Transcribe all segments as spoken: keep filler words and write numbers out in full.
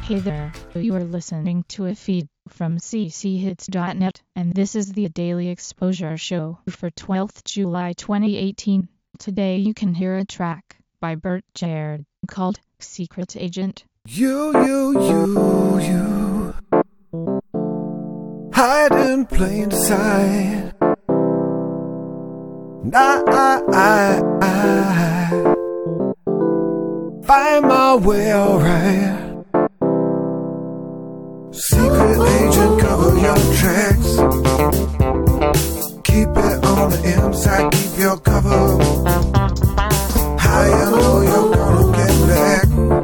Hey there, you are listening to a feed from c c hits dot net, and this is the Daily Exposure Show for twelfth of July twenty eighteen. Today you can hear a track by Bert Jared called Secret Agent. You, you, you, you hide in plain sight. And I, I, I, I find my way alright. Secret agent, cover your tracks. Keep it on the inside, keep your cover high. I know you're gonna get back.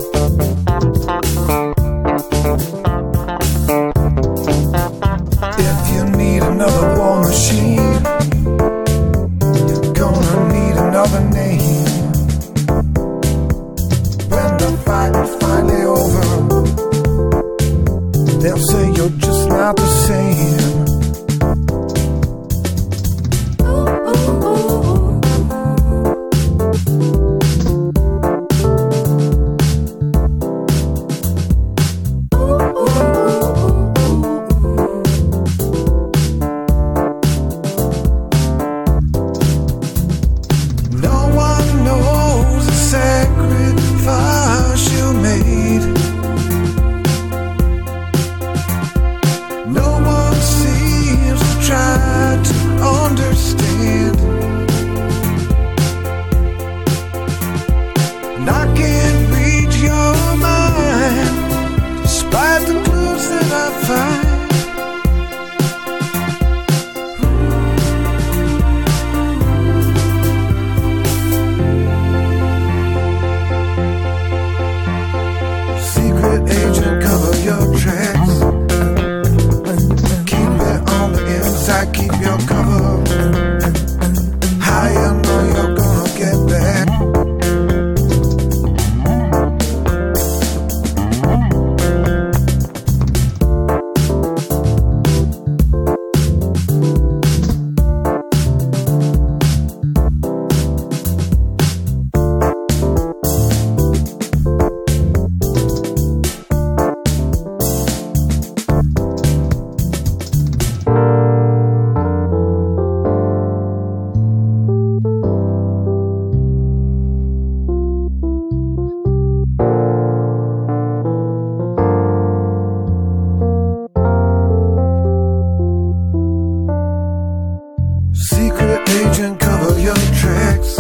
If you need another war machine, you're gonna need another name. When the fight is finally over, they'll say you're just not the same. No one knows the sacrifice you made. No one seems to try to understand. And I can't read your mind, despite the clues that I find. Secret agent, cover your tracks. Keep your cover high, I know you're gonna get back. Secret agent, cover your tracks.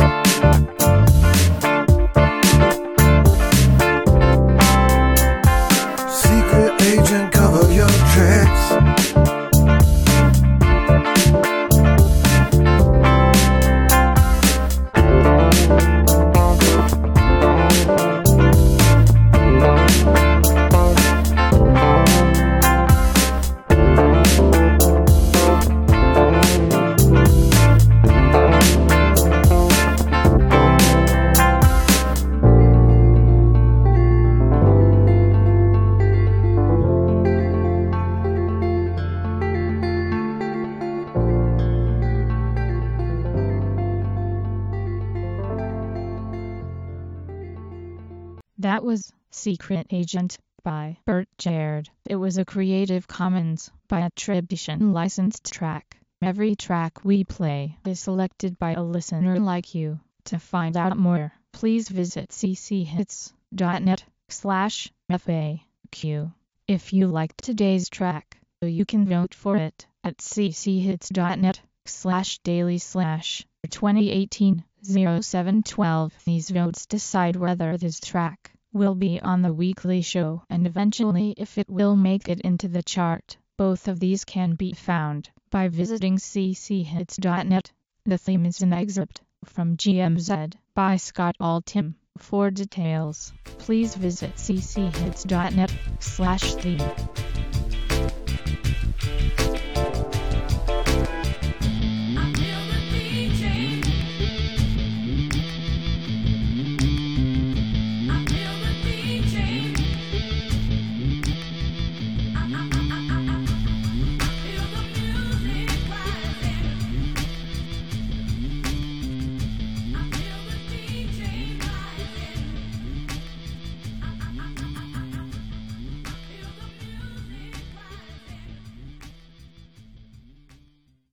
Secret agent, cover your tracks. That was Secret Agent by Bert Jared. It was a Creative Commons by attribution licensed track. Every track we play is selected by a listener like you. To find out more, please visit c c hits dot net slash F A Q. If you liked today's track, you can vote for it at c c hits dot net slash daily slash twenty eighteen oh seven twelve. These votes decide whether this track will be on the weekly show and eventually if it will make it into the chart. Both of these can be found by visiting c c hits dot net. The theme is an excerpt from G M Z by Scott Altham. For details, please visit c c hits dot net slash theme.